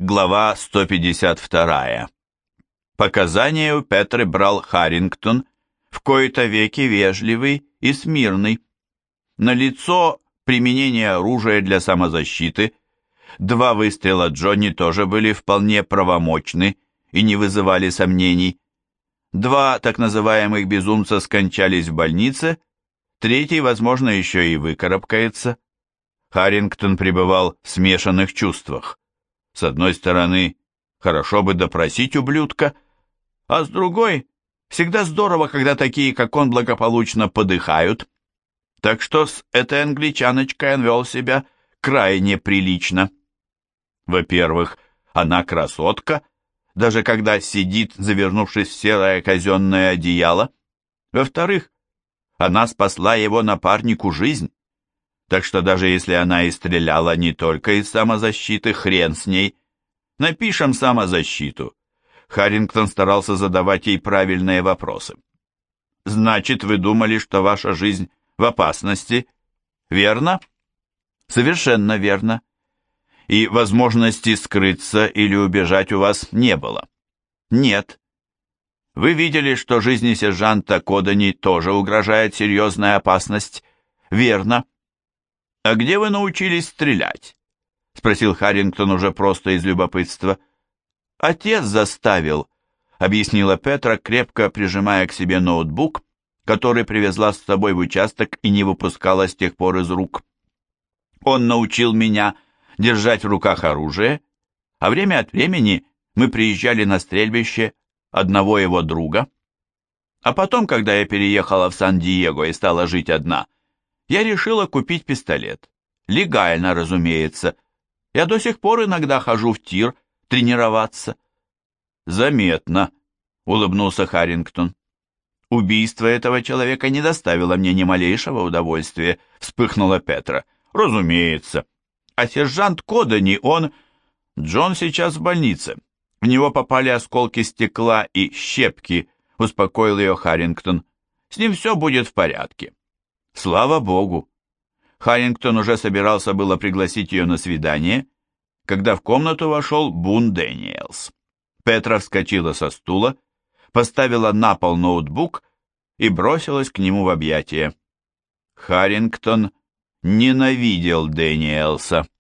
Глава 152. Показания у Петры брал Харрингтон, в кои-то веки вежливый и смирный. Налицо применение оружия для самозащиты. 2 выстрела Джонни тоже были вполне правомочны и не вызывали сомнений. 2 так называемых безумца скончались в больнице, 3, возможно, еще и выкарабкается. Харрингтон пребывал в смешанных чувствах. С одной стороны, хорошо бы допросить ублюдка, а с другой, всегда здорово, когда такие, как он, благополучно подыхают. Так что с этой англичаночкой он вел себя крайне прилично. Во-первых, она красотка, даже когда сидит, завернувшись в серое казенное одеяло. Во-вторых, она спасла его напарнику жизнь. Так что даже если она и стреляла не только из самозащиты, хрен с ней. Напишем самозащиту. Харрингтон старался задавать ей правильные вопросы. Значит, вы думали, что ваша жизнь в опасности, верно? Совершенно верно. И возможности скрыться или убежать у вас не было? Нет. Вы видели, что жизни сержанта Кодани тоже угрожает серьезная опасность? Верно. «А где вы научились стрелять?» — спросил Харрингтон уже просто из любопытства. «Отец заставил», — объяснила Петра, крепко прижимая к себе ноутбук, который привезла с собой в участок и не выпускала с тех пор из рук. «Он научил меня держать в руках оружие, а время от времени мы приезжали на стрельбище одного его друга. А потом, когда я переехала в Сан-Диего и стала жить одна, я решила купить пистолет. Легально, разумеется. Я до сих пор иногда хожу в тир тренироваться». «Заметно», — улыбнулся Харрингтон. «Убийство этого человека не доставило мне ни малейшего удовольствия», — вспыхнула Петра. «Разумеется. А сержант Кодани, он... Джон сейчас в больнице. В него попали осколки стекла и щепки», — успокоил ее Харрингтон. «С ним все будет в порядке». «Слава Богу!» Харрингтон уже собирался было пригласить ее на свидание, когда в комнату вошел Бун Дэниелс. Петра вскочила со стула, поставила на пол ноутбук и бросилась к нему в объятия. Харрингтон ненавидел Дэниелса.